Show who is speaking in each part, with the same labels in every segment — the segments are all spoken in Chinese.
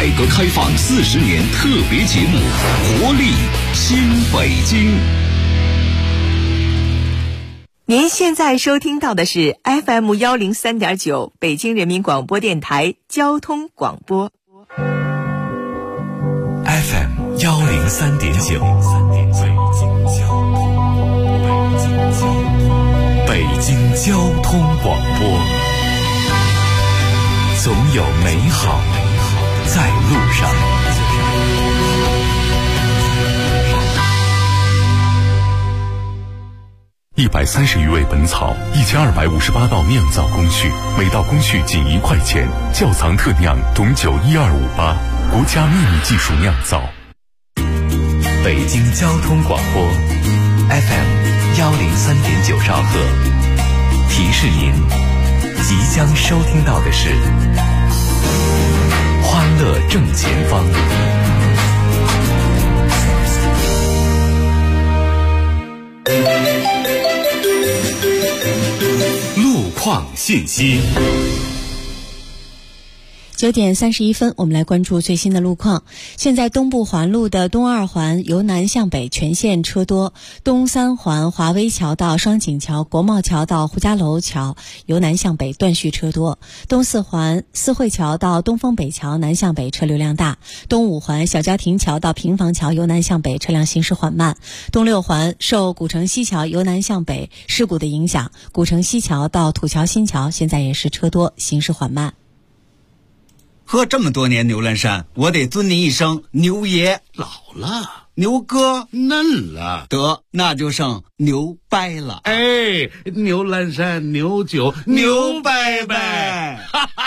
Speaker 1: 革开放40年特别节目《活力新北京》。
Speaker 2: 您现在收听到的是 FM 103.9北京人民广播电台交通广播。
Speaker 3: FM 103.9，北京交通广播，总有美好在路上。130余味本草，1258道酿造工序，每道工序仅1块钱。窖藏特酿董酒12588，国家秘密技术酿造。北京交通广播 FM 103.9兆赫，提示您即将收听到的是欢乐正前方。路况信息。
Speaker 4: 9点31分，我们来关注最新的路况。现在东部环路的东二环由南向北全线车多，东三环华威桥到双井桥、国贸桥到胡家楼桥由南向北断续车多，东四环四惠桥到东风北桥南向北车流量大，东五环小家庭桥到平房桥由南向北车辆行驶缓慢，东六环受古城西桥由南向北事故的影响，古城西桥到土桥新桥现在也是车多，行驶缓慢。
Speaker 5: 喝这么多年牛栏山，我得尊您一声牛爷。
Speaker 6: 老了，
Speaker 5: 牛哥
Speaker 6: 嫩了，
Speaker 5: 得那就剩牛掰了。
Speaker 6: 哎，牛栏山牛酒牛掰掰。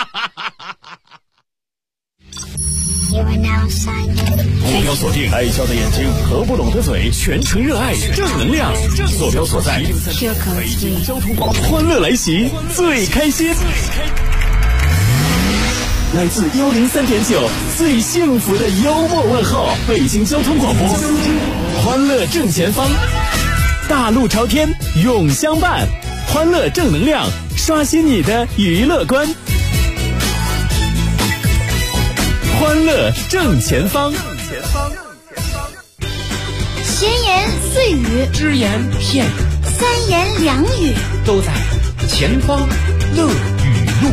Speaker 7: 目标锁定爱笑的眼睛，合不拢的嘴，全程热爱正能量。坐标所在北京交通广播，欢乐来袭，最开心。来自103.9最幸福的幽默问候，北京交通广播，欢乐正前方，大路朝天永相伴，欢乐正能量，刷新你的娱乐观，欢乐正前方。
Speaker 8: 闲言碎语，
Speaker 9: 只言片语，
Speaker 8: 三言两语，
Speaker 9: 都在前方乐语录。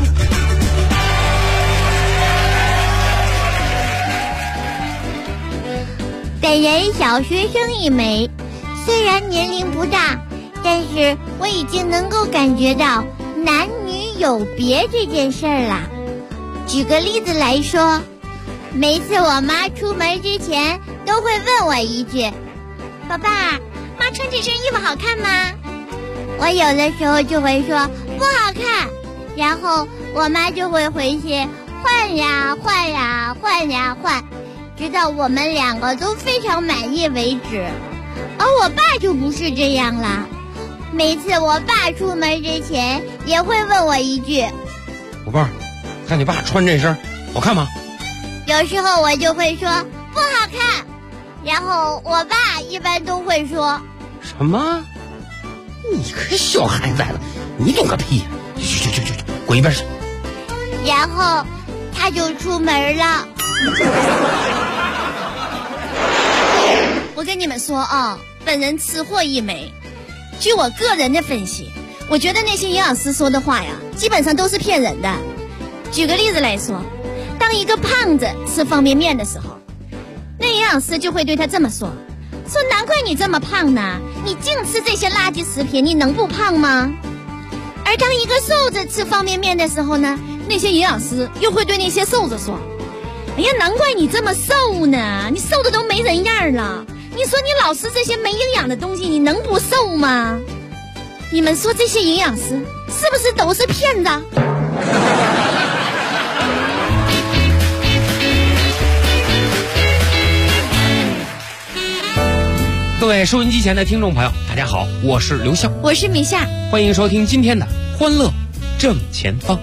Speaker 8: 本人小学生一枚，虽然年龄不大，但是我已经能够感觉到男女有别这件事儿了。举个例子来说，每次我妈出门之前都会问我一句：宝贝儿，妈穿这身衣服好看吗？我有的时候就会说不好看，然后我妈就会回去换呀换呀换呀换，直到我们两个都非常满意为止。而我爸就不是这样啦，每次我爸出门之前也会问我一句：
Speaker 9: 宝贝儿，看你爸穿这身好看吗？
Speaker 8: 有时候我就会说不好看，然后我爸一般都会说：
Speaker 9: 什么？你个小孩崽子，你懂个屁！去，滚一边去！
Speaker 8: 然后他就出门了。
Speaker 10: 我跟你们说啊，本人吃货一枚。据我个人的分析，我觉得那些营养师说的话呀，基本上都是骗人的。举个例子来说，当一个胖子吃方便面的时候，那营养师就会对他这么说：难怪你这么胖呢，你净吃这些垃圾食品，你能不胖吗？而当一个瘦子吃方便面的时候呢，那些营养师又会对那些瘦子说：哎呀，难怪你这么瘦呢，你瘦的都没人样了，你说你老吃这些没营养的东西，你能不瘦吗？你们说这些营养师是不是都是骗子？
Speaker 9: 各位收音机前的听众朋友，大家好，我是刘笑，
Speaker 10: 我是米夏，
Speaker 9: 欢迎收听今天的欢乐正前方。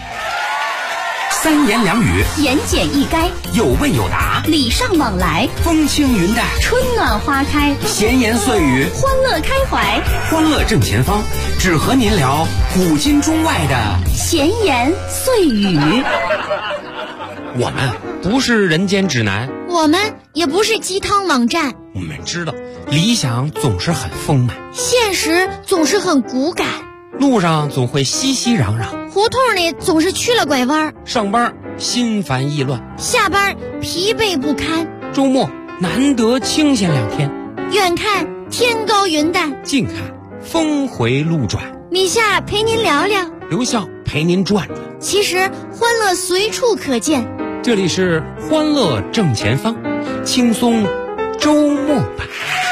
Speaker 11: 三言两语，
Speaker 10: 言简意赅，
Speaker 11: 有问有答，
Speaker 10: 礼尚往来，
Speaker 11: 风轻云淡，
Speaker 10: 春暖花开，
Speaker 11: 闲言碎语，
Speaker 10: 欢乐开怀，
Speaker 11: 欢乐正前方，只和您聊古今中外的
Speaker 10: 闲言碎语。
Speaker 9: 我们不是人间指南，
Speaker 10: 我们也不是鸡汤网站。
Speaker 9: 我们知道理想总是很丰满，
Speaker 10: 现实总是很骨感，
Speaker 9: 路上总会熙熙攘攘，
Speaker 10: 胡同里总是曲了拐弯，
Speaker 9: 上班心烦意乱，
Speaker 10: 下班疲惫不堪，
Speaker 9: 周末难得清闲2天，
Speaker 10: 远看天高云淡，
Speaker 9: 近看峰回路转，
Speaker 10: 米夏陪您聊聊，
Speaker 9: 刘笑陪您转转。
Speaker 10: 其实欢乐随处可见，
Speaker 9: 这里是欢乐正前方，轻松周末版。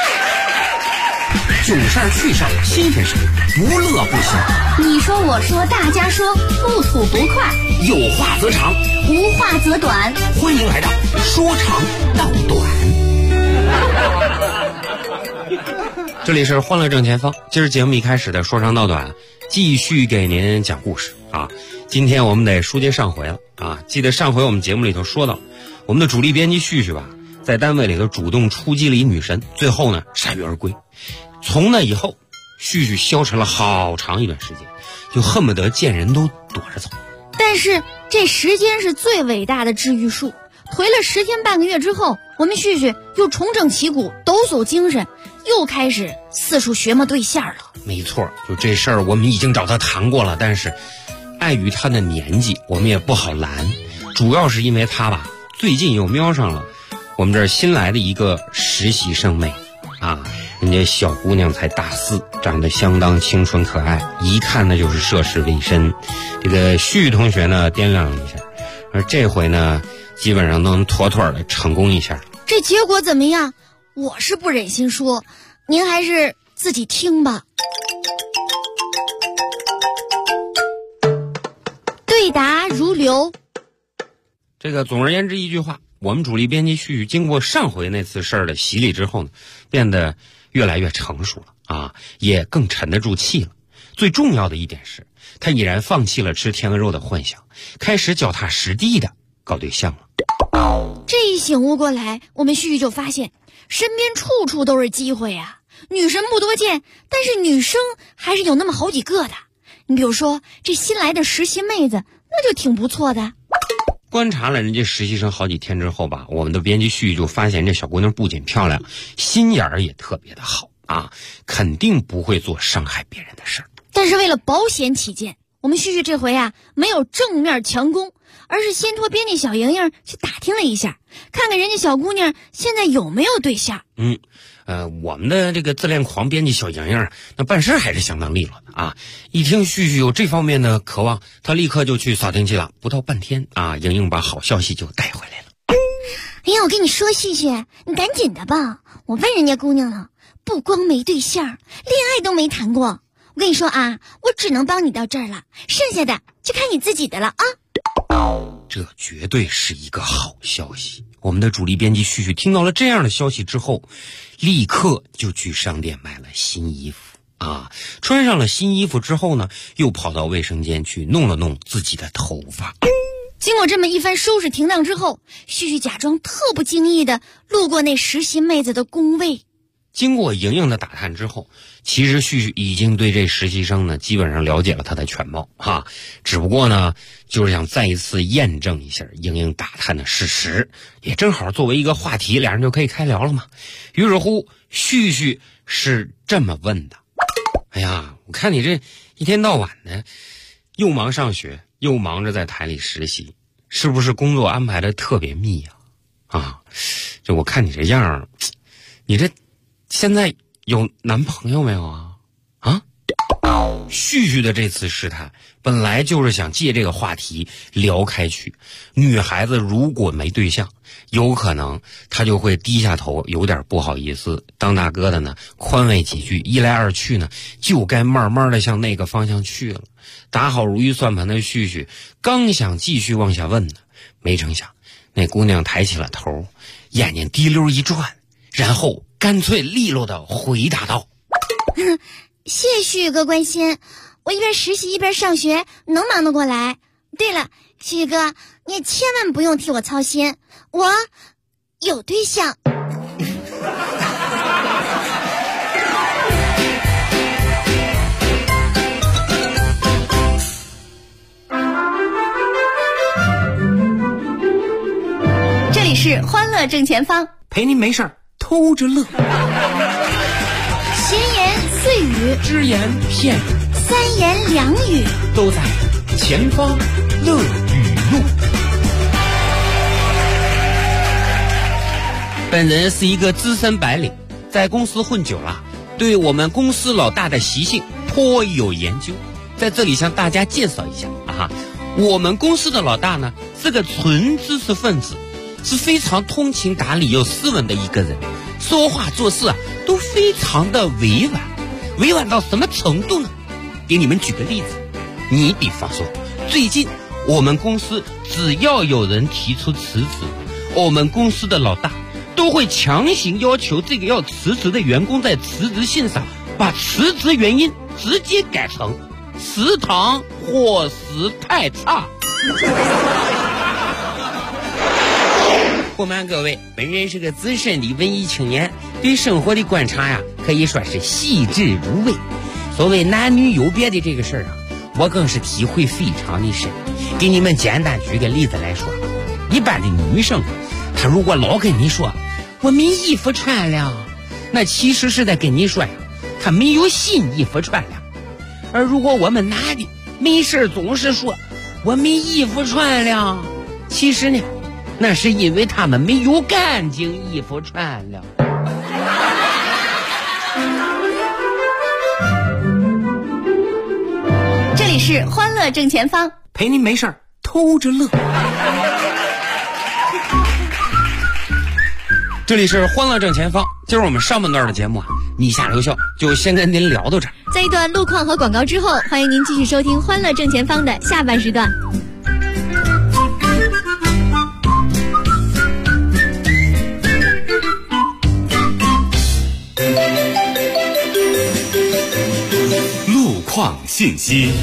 Speaker 11: 囧事儿趣事儿新鲜事儿，不乐不行。
Speaker 10: 你说我说大家说，不吐不快，
Speaker 11: 有话则长，
Speaker 10: 无话则短。
Speaker 11: 欢迎来到说长道短。
Speaker 9: 这里是欢乐正前方，今儿节目一开始的说长道短，继续给您讲故事啊。今天我们得书接上回了啊。记得上回我们节目里头说到，我们的主力编辑旭旭吧，在单位里头主动出击了一女神，最后呢铩羽而归。从那以后，旭旭消沉了好长一段时间，就恨不得见人都躲着走。
Speaker 10: 但是这时间是最伟大的治愈术。颓了10天半个月之后，我们旭旭又重整旗鼓，抖擞精神，又开始四处寻摸对象了。
Speaker 9: 没错，就这事儿我们已经找他谈过了，但是碍于他的年纪，我们也不好拦。主要是因为他吧，最近又瞄上了我们这儿新来的一个实习生妹啊。人家小姑娘才大4，长得相当清纯可爱，一看那就是涉世未深。这个旭同学呢掂量了一下，而这回呢基本上能妥妥的成功一下。
Speaker 10: 这结果怎么样？我是不忍心说，您还是自己听吧。对答如流。
Speaker 9: 这个总而言之一句话，我们主力编辑旭旭经过上回那次事儿的洗礼之后呢，变得越来越成熟了啊，也更沉得住气了。最重要的一点是，他已然放弃了吃天鹅肉的幻想，开始脚踏实地的搞对象了。
Speaker 10: 这一醒悟过来，我们旭旭就发现身边处处都是机会啊。女神不多见，但是女生还是有那么好几个的。你比如说这新来的实习妹子，那就挺不错的。
Speaker 9: 观察了人家实习生好几天之后吧，我们的编辑旭就发现这小姑娘不仅漂亮，心眼儿也特别的好啊，肯定不会做伤害别人的事儿。
Speaker 10: 但是为了保险起见，我们旭旭这回啊没有正面强攻，而是先托编辑小莹莹去打听了一下，看看人家小姑娘现在有没有对象。
Speaker 9: 我们的这个自恋狂编辑小莹莹，那办事还是相当利落的啊！一听旭旭有这方面的渴望，他立刻就去扫听去了。不到半天啊，莹莹把好消息就带回来了。
Speaker 8: 哎呀，我跟你说，旭旭，你赶紧的吧！我问人家姑娘了，不光没对象，恋爱都没谈过。我跟你说啊，我只能帮你到这儿了，剩下的就看你自己的了啊！
Speaker 9: 这绝对是一个好消息。我们的主力编辑旭旭听到了这样的消息之后，立刻就去商店买了新衣服啊。穿上了新衣服之后呢，又跑到卫生间去弄了弄自己的头发。
Speaker 10: 经过这么一番收拾停当之后，旭旭假装特不经意的路过那实习妹子的工位。
Speaker 9: 经过莹莹的打探之后，其实旭旭已经对这实习生呢基本上了解了他的全貌哈，只不过呢就是想再一次验证一下莹莹打探的事实，也正好作为一个话题，俩人就可以开聊了嘛。于是乎，旭旭是这么问的：哎呀，我看你这一天到晚的，又忙上学，又忙着在台里实习，是不是工作安排的特别密啊？这我看你这样，你这现在有男朋友没有啊？旭旭的这次试探本来就是想借这个话题聊开去。女孩子如果没对象，有可能她就会低下头，有点不好意思。当大哥的呢，宽慰几句，一来二去呢，就该慢慢的向那个方向去了。打好如意算盘的旭旭刚想继续往下问呢，没成想那姑娘抬起了头，眼睛滴溜一转，然后干脆利落的回答道：
Speaker 8: 谢旭哥关心，我一边实习一边上学，能忙得过来。对了，旭哥，你也千万不用替我操心，我有对象。
Speaker 10: 里是欢乐正前方，
Speaker 11: 陪您没事儿偷着乐。
Speaker 8: 闲言碎语，
Speaker 11: 只言片语，
Speaker 8: 三言两语，
Speaker 11: 都在前方乐语录。
Speaker 9: 本人是一个资深白领，在公司混久了，对我们公司老大的习性颇有研究。在这里向大家介绍一下我们公司的老大呢是个纯知识分子，是非常通情达理又斯文的一个人，说话做事都非常的委婉。委婉到什么程度呢？给你们举个例子，你比方说最近我们公司只要有人提出辞职，我们公司的老大都会强行要求这个要辞职的员工在辞职信上把辞职原因直接改成食堂伙食太差。不瞒各位，本人是个资深的文艺青年，对生活的观察可以说是细致入微。所谓男女有别的这个事儿我更是体会非常的深。给你们简单举个例子来说，一般的女生她如果老跟你说我没衣服穿了，那其实是在跟你说她没有新衣服穿了。而如果我们男的没事总是说我没衣服穿了，其实呢那是因为他们没有干净衣服穿了。
Speaker 10: 这里是欢乐正前方，
Speaker 11: 陪您没事儿偷着乐。
Speaker 9: 这里是欢乐正前方，今儿我们上半段的节目你下留校就先跟您聊到这儿。
Speaker 10: 在一段路况和广告之后，欢迎您继续收听欢乐正前方的下半时段。
Speaker 3: 路况信息。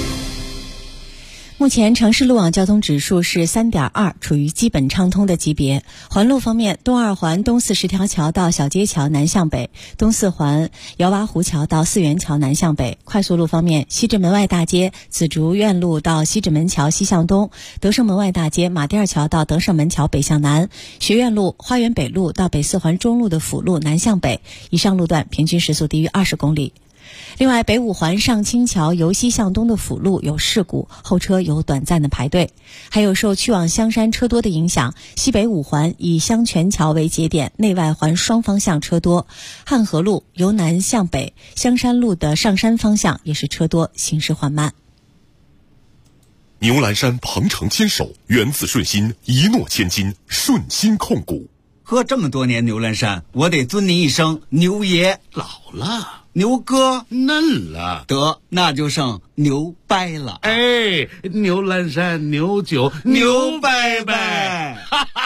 Speaker 4: 目前城市路网交通指数是 3.2， 处于基本畅通的级别。环路方面，东二环东四十条桥到小街桥南向北，东四环姚洼湖桥到四元桥南向北。快速路方面，西直门外大街紫竹院路到西直门桥西向东，德胜门外大街马甸桥到德胜门桥北向南，学院路花园北路到北四环中路的辅路南向北，以上路段平均时速低于20公里。另外，北五环上清桥由西向东的辅路有事故，后车有短暂的排队。还有受去往香山车多的影响，西北五环以香泉桥为节点，内外环双方向车多。汉河路由南向北，香山路的上山方向也是车多，行驶缓慢。
Speaker 3: 牛栏山鹏程牵手，缘字顺心，一诺千金，顺心控股。
Speaker 5: 喝这么多年牛栏山，我得尊您一声牛爷。
Speaker 6: 老了，
Speaker 5: 牛哥
Speaker 6: 嫩了，
Speaker 5: 得那就剩牛掰了。
Speaker 6: 哎，牛栏山牛酒牛掰掰。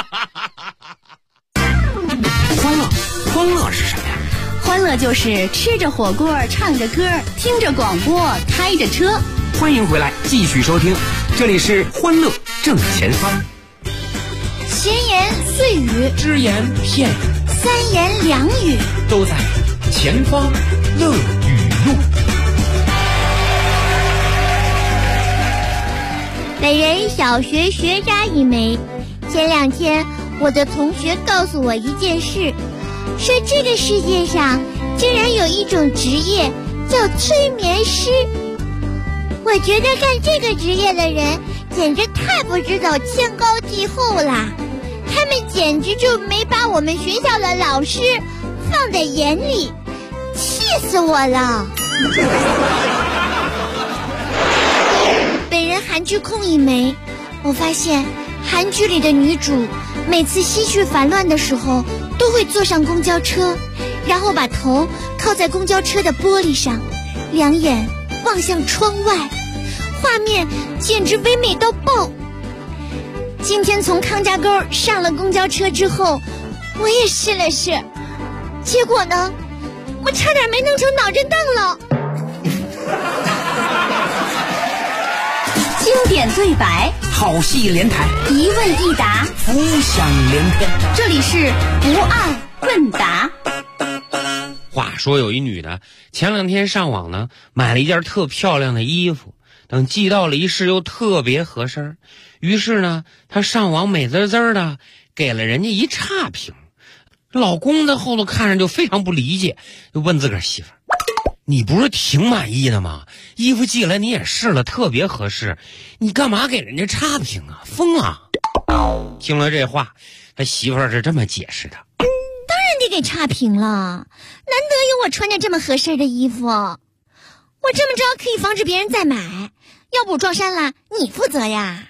Speaker 11: 欢乐是什么呀？
Speaker 10: 欢乐就是吃着火锅，唱着歌，听着广播，开着车。
Speaker 11: 欢迎回来，继续收听，这里是欢乐正前方。
Speaker 8: 闲言碎语，
Speaker 11: 只言片语，
Speaker 8: 三言两语，
Speaker 11: 都在前方乐语录。
Speaker 8: 本人小学学渣一枚。前2天，我的同学告诉我一件事，说这个世界上竟然有一种职业叫催眠师。我觉得干这个职业的人简直太不知道天高地厚了，他们简直就没把我们学校的老师放在眼里，气死我了。本人韩剧控一枚，我发现韩剧里的女主每次心绪烦乱的时候都会坐上公交车，然后把头靠在公交车的玻璃上，两眼望向窗外，画面简直唯美到爆。今天从康家沟上了公交车之后，我也试了试，结果呢，我差点没弄成脑震荡了。
Speaker 10: 经典对白，
Speaker 11: 好戏连台，
Speaker 10: 一问一答，
Speaker 11: 浮想联翩。
Speaker 10: 这里是不二问答。
Speaker 9: 话说有一女的前2天上网呢，买了一件特漂亮的衣服， 等寄到了一试又特别合适，于是呢，他上网美滋滋的给了人家一差评。老公在后头看着就非常不理解，就问自个儿媳妇儿：“你不是挺满意的吗？衣服寄来你也试了，特别合适，你干嘛给人家差评啊？疯了！”听了这话，他媳妇儿是这么解释的：“
Speaker 10: 当然得给差评了，难得有我穿着这么合适的衣服，我这么着可以防止别人再买，要不撞衫了你负责呀。”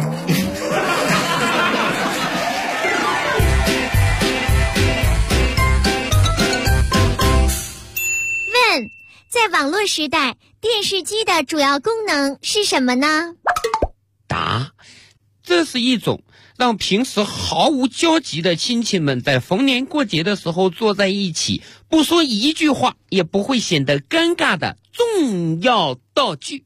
Speaker 10: 问：在网络时代，电视机的主要功能是什么呢？
Speaker 9: 答：这是一种让平时毫无交集的亲戚们在逢年过节的时候坐在一起，不说一句话也不会显得尴尬的重要道具。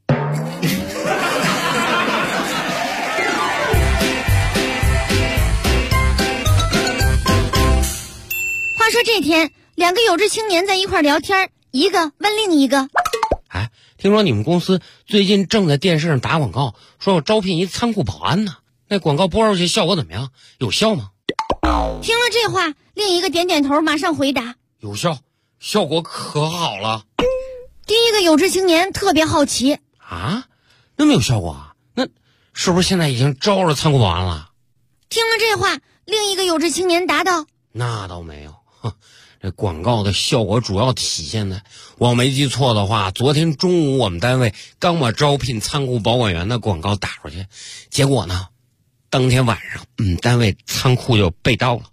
Speaker 10: 话说这天，两个有志青年在一块聊天，一个问另一个：“
Speaker 9: 哎，听说你们公司最近正在电视上打广告，说要招聘一仓库保安呢。那广告播出去效果怎么样？有效吗？”
Speaker 10: 听了这话，另一个点点头，马上回答：“
Speaker 9: 有效，效果可好了。”
Speaker 10: 第一个有志青年特别好奇：“
Speaker 9: 啊，那么有效果啊？那是不是现在已经招了仓库保安了？”
Speaker 10: 听了这话，另一个有志青年答道：“
Speaker 9: 那倒没有。这广告的效果主要体现在，我没记错的话，昨天中午我们单位刚把招聘仓库保管员的广告打出去，结果呢，当天晚上单位仓库就被盗了。”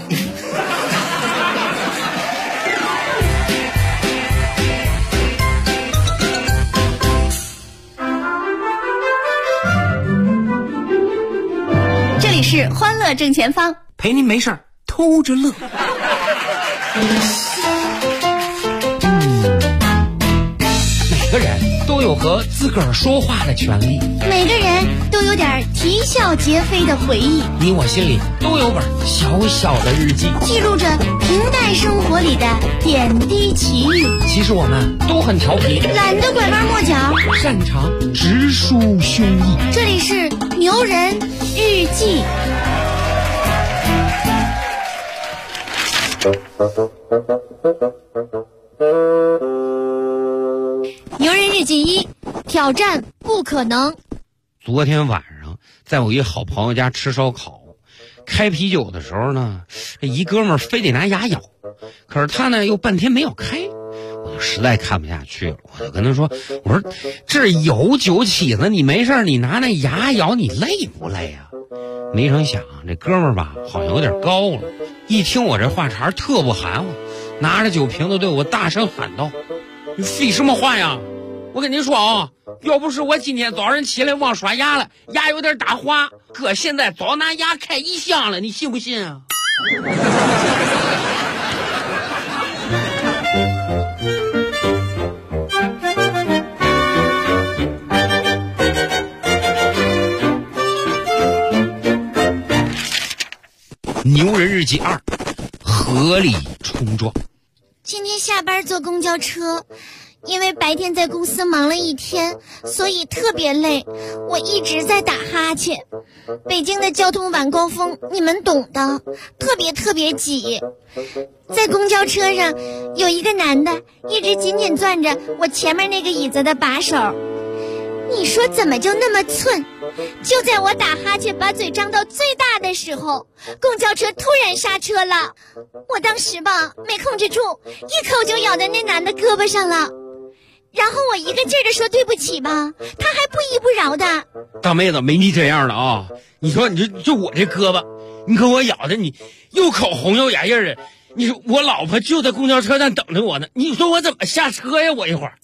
Speaker 2: 这里是欢乐正前方，
Speaker 11: 陪您没事儿偷着乐。
Speaker 9: 每个人都有和自个儿说话的权利，
Speaker 10: 每个人都有点啼笑皆非的回忆，
Speaker 9: 你我心里都有本小小的日记，
Speaker 10: 记录着平淡生活里的点滴奇遇。
Speaker 9: 其实我们都很调皮，
Speaker 10: 懒得拐弯抹角，
Speaker 9: 擅长直抒胸臆。
Speaker 10: 这里是牛人日记。牛人日记1：挑战不可能。
Speaker 9: 昨天晚上在我一好朋友家吃烧烤，开啤酒的时候呢，这一哥们儿非得拿牙咬，可是他呢又半天没有开，我就实在看不下去了，我就跟他说：“我说这有酒起子，你没事你拿那牙咬，你累不累啊？”没成想这哥们儿吧，好像有点高了，一听我这话茬特不含糊，拿着酒瓶子对我大声喊道：“你废什么话呀？我跟你说啊，要不是我今天早上起来忘刷牙了，牙有点打滑，哥现在早拿牙开一箱了，你信不信啊？”牛人日记2：合理冲撞。
Speaker 10: 今天下班坐公交车，因为白天在公司忙了一天，所以特别累，我一直在打哈欠。北京的交通晚高峰你们懂的，特别挤。在公交车上有一个男的一直紧紧攥着我前面那个椅子的把手，你说怎么就那么寸？就在我打哈欠把嘴张到最大的时候，公交车突然刹车了，我当时吧没控制住，一口就咬在那男的胳膊上了，然后我一个劲儿的说对不起吧，他还不依不饶的。
Speaker 9: 大妹子没你这样的啊！你说你就我这胳膊，你可我咬的你又口红又牙印的，你说我老婆就在公交车站等着我呢，你说我怎么下车呀？我一会儿。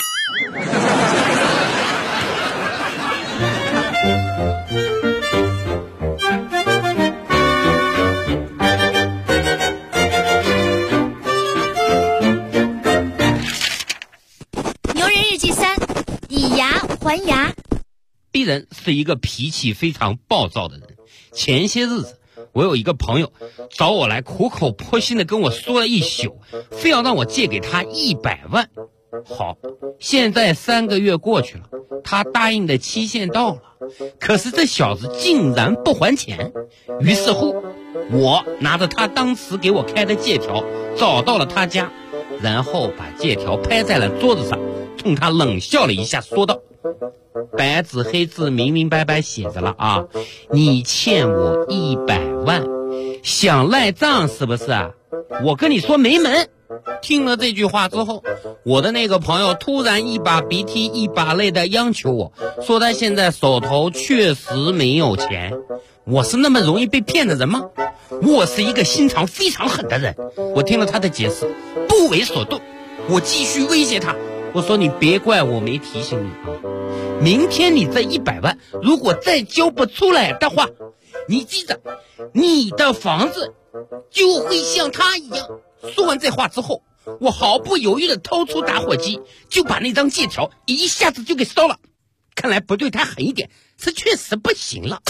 Speaker 10: 牛人日记3：以牙还牙。
Speaker 9: 鄙人是一个脾气非常暴躁的人。前些日子，我有一个朋友找我来，苦口婆心的跟我说了一宿，非要让我借给他100万。 好，现在3个月过去了，他答应的期限到了，可是这小子竟然不还钱。于是乎，我拿着他当时给我开的借条找到了他家，然后把借条拍在了桌子上，冲他冷笑了一下，说道：白纸黑字明明白白写着了啊，你欠我100万，想赖账是不是啊？我跟你说没门。听了这句话之后，我的那个朋友突然一把鼻涕一把泪的央求我说，他现在手头确实没有钱。我是那么容易被骗的人吗？我是一个心肠非常狠的人。我听了他的解释，不为所动。我继续威胁他，我说你别怪我没提醒你啊，明天你这100万如果再交不出来的话，你记着，你的房子就会像他一样。说完这话之后，我毫不犹豫地掏出打火机，就把那张借条一下子就给烧了。看来不对他狠一点，这确实不行了。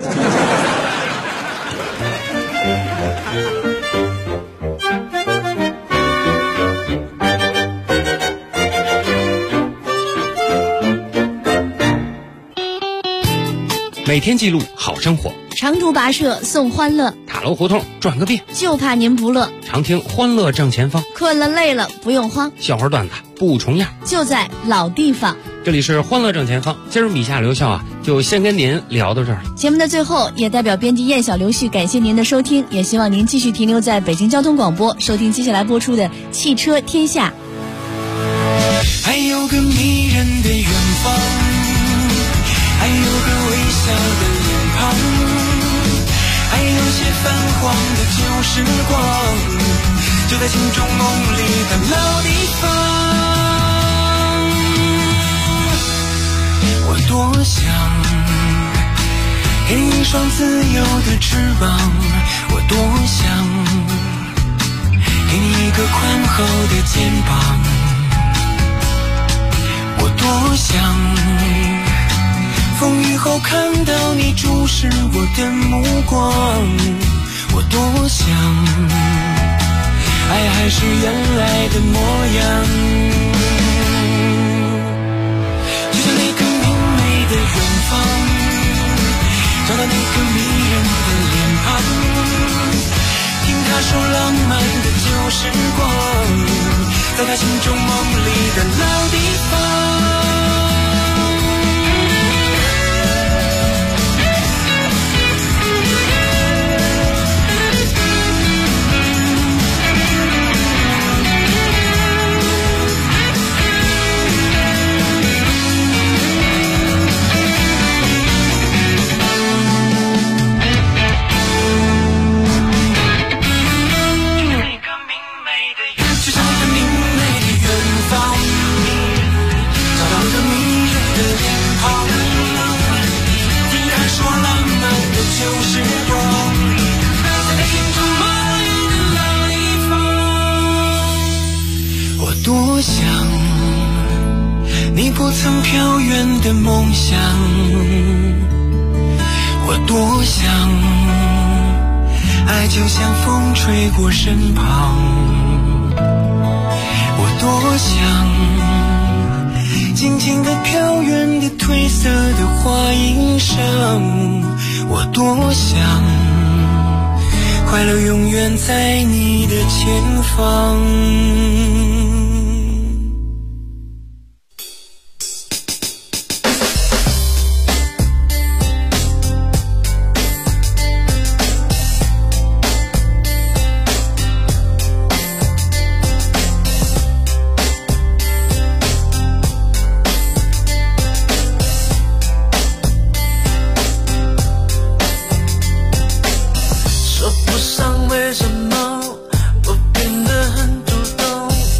Speaker 11: 每天记录好生活，
Speaker 10: 长途跋涉送欢乐，
Speaker 9: 塔楼胡同转个遍，
Speaker 10: 就怕您不乐。
Speaker 9: 常听欢乐正前方，
Speaker 10: 困了累了不用慌，
Speaker 9: 笑话段子不重样，
Speaker 10: 就在老地方。
Speaker 9: 这里是欢乐正前方，今儿米夏刘笑就先跟您聊到这儿了。
Speaker 10: 节目的最后，也代表编辑燕小刘旭感谢您的收听，也希望您继续停留在北京交通广播，收听接下来播出的《汽车天下》。
Speaker 12: 还有个迷人的远方，还有个微笑的脸庞，还有些泛黄的旧时光，就在心中梦里的老地方。我多想给你一双自由的翅膀，我多想给你一个宽厚的肩膀，我多想风雨后看到你注视我的目光，我多想爱还是原来的模样，就像那个明媚的远方，找到那个迷人的脸庞，听他说浪漫的旧时光，在他心中梦里的老地方。多想你不曾飘远的梦想，我多想爱就像风吹过身旁，我多想静静地飘远的褪色的花衣裳，我多想快乐永远在你的前方。说不上为什么我变得很主动，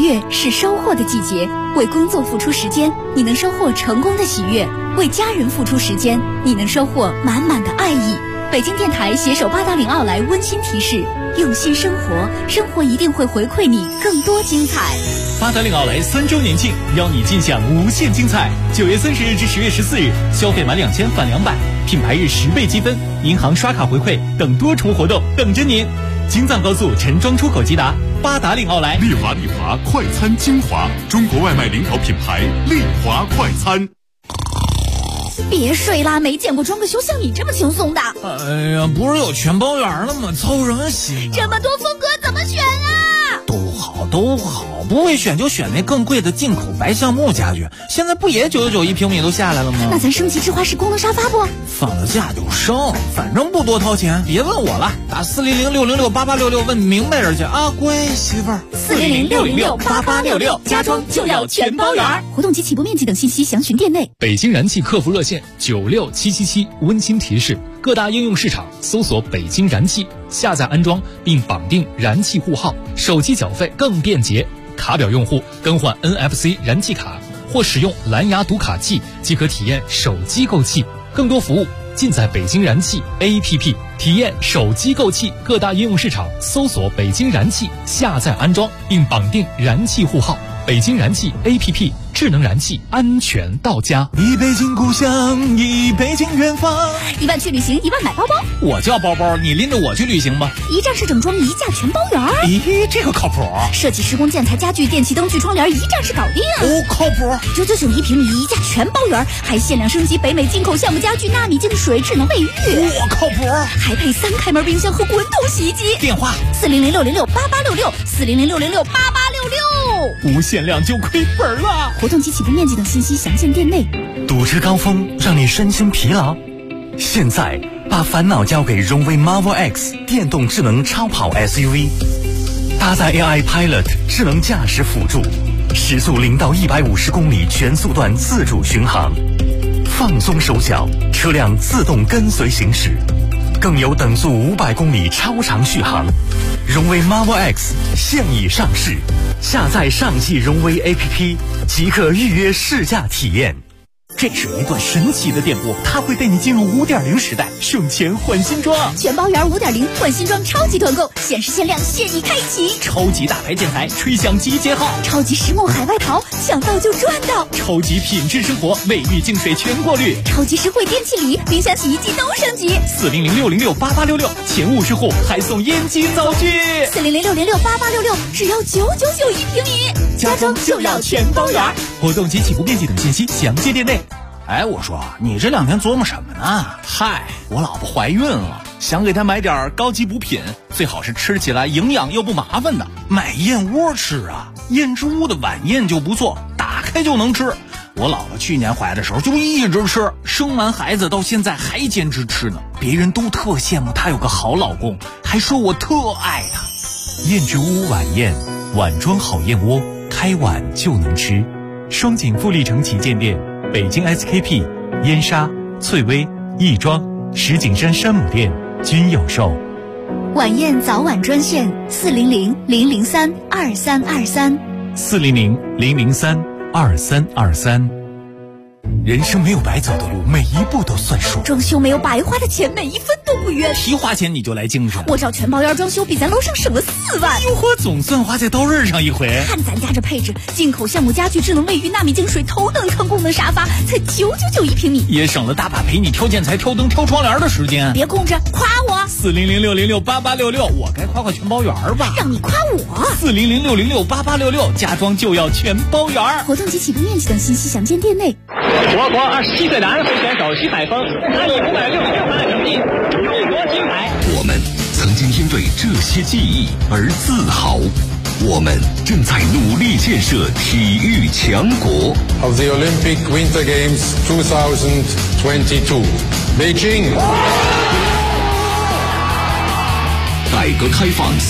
Speaker 13: 月是收获的季节，为工作付出时间，你能收获成功的喜悦；为家人付出时间，你能收获满满的爱意。北京电台携手八达岭奥莱温馨提示：用心生活，生活一定会回馈你更多精彩。
Speaker 7: 八达岭奥莱3周年庆，邀你尽享无限精彩。9月30日至10月14日，消费满2000返200，品牌日10倍积分，银行刷卡回馈等多重活动等着您。京藏高速陈庄出口吉达，八达岭奥莱。
Speaker 3: 丽华快餐精华，中国外卖领导品牌丽华快餐。
Speaker 13: 别睡啦，没见过装个修像你这么轻松的。
Speaker 14: 哎呀，不是有全包圆了吗？操什么心啊？
Speaker 13: 这么多风格怎么选啊？
Speaker 14: 都好，不会选就选那更贵的进口白橡木家具。现在不也999一平米都下来了吗？
Speaker 13: 那咱升级智化式功能沙发不？
Speaker 14: 放了假就升，反正不多掏钱。别问我了，打400-606-8866问明白人去啊，乖媳妇儿。
Speaker 13: 400-606-8866，家装就要全包圆。活动及起步面积等信息详询店内。
Speaker 15: 北京燃气客服热线96777，温馨提示：各大应用市场搜索北京燃气，下载安装并绑定燃气户号，手机缴费更便捷。卡表用户更换 NFC 燃气卡或使用蓝牙读卡器即可体验手机购气。更多服务尽在北京燃气 APP， 体验手机购气。各大应用市场搜索北京燃气，下载安装并绑定燃气户号。北京燃气 APP， 智能燃气，安全到家。
Speaker 14: 一北京故乡，一北京远方。
Speaker 13: 1万去旅行，1万买包包。
Speaker 14: 我叫包包，你拎着我去旅行吧。
Speaker 13: 一站式整装，一价全包圆。
Speaker 14: 咦，这个靠谱。
Speaker 13: 设计施工建材家具电器灯具窗帘一站式搞定。
Speaker 14: 靠谱。
Speaker 13: 999一平米，一价全包圆，还限量升级北美进口橡木家具纳米净水智能卫浴。
Speaker 14: 靠谱。
Speaker 13: 还配3开门冰箱和滚筒洗衣机。
Speaker 14: 电话
Speaker 13: 400-606-8866，400-606-8866。
Speaker 7: 无限量就亏本了。
Speaker 13: 活动及起步面积等信息详见店内。
Speaker 16: 堵车高峰让你身心疲劳，现在把烦恼交给荣威 Marvel X 电动智能超跑 SUV， 搭载 AI Pilot 智能驾驶辅助，时速0到150公里全速段自主巡航，放松手脚，车辆自动跟随行驶，更有等速500公里超长续航。荣威 Marvel X 现已上市，下载上汽荣威 APP 即可预约试驾体验。
Speaker 7: 这是一段神奇的电波，它会带你进入 5.0 时代，省钱换新装。
Speaker 13: 全包圆 5.0 换新装超级团购，限时限量现已开启。
Speaker 7: 超级大牌建材，吹响集结号。
Speaker 13: 超级实木海外淘，想到就赚到。
Speaker 7: 超级品质生活，卫浴净水全过滤。
Speaker 13: 超级实惠电器礼，冰箱洗衣机都升级。
Speaker 7: 400-606-8866，前50户还送烟机灶具。
Speaker 13: 400-606-8866，只要999一平米，
Speaker 7: 家装就要全包圆。活动及起步面积等信息详见店内。
Speaker 14: 哎，我说你这2天琢磨什么呢？
Speaker 7: 嗨，我老婆怀孕了，想给她买点高级补品，最好是吃起来营养又不麻烦的。
Speaker 14: 买燕窝吃啊，燕之屋的晚宴就不错，打开就能吃。我老婆去年怀的时候就一直吃，生完孩子到现在还坚持吃呢。别人都特羡慕她有个好老公，还说我特爱她。
Speaker 3: 燕之屋晚宴，碗装好燕窝，开碗就能吃。双井富力城旗舰店，北京 SKP、燕莎、翠微、亦庄、石景山山姆店均有售。
Speaker 13: 晚宴早晚专线400-003-2323。
Speaker 3: 400-003-2323。人生没有白走的路，每一步都算数。
Speaker 13: 装修没有白花的钱，每一分都不冤。
Speaker 14: 提花钱你就来精神，
Speaker 13: 我找全包圆装修比咱楼上省了4万。
Speaker 14: 哟呵，总算花在刀刃上一回。
Speaker 13: 看咱家这配置，进口橡木家具、智能卫浴、纳米净水、头等舱功能沙发，才999一平米，
Speaker 14: 也省了大把陪你挑建材、挑灯、挑窗帘的时间。
Speaker 13: 别空着，夸我。
Speaker 14: 400-606-8866，我该夸全包圆吧？
Speaker 13: 让你夸我。
Speaker 14: 400-606-8866，家装就要全包圆。
Speaker 13: 活动及起步面积等信息详见店内。
Speaker 17: 我国27岁男飞选手徐海峰，他以566分的成绩荣夺金牌。
Speaker 1: 我们曾经因为这些记忆而自豪，我们正在努力建设体育强国。
Speaker 18: Of the Olympic Winter Games 2022, Beijing.
Speaker 1: 改革开放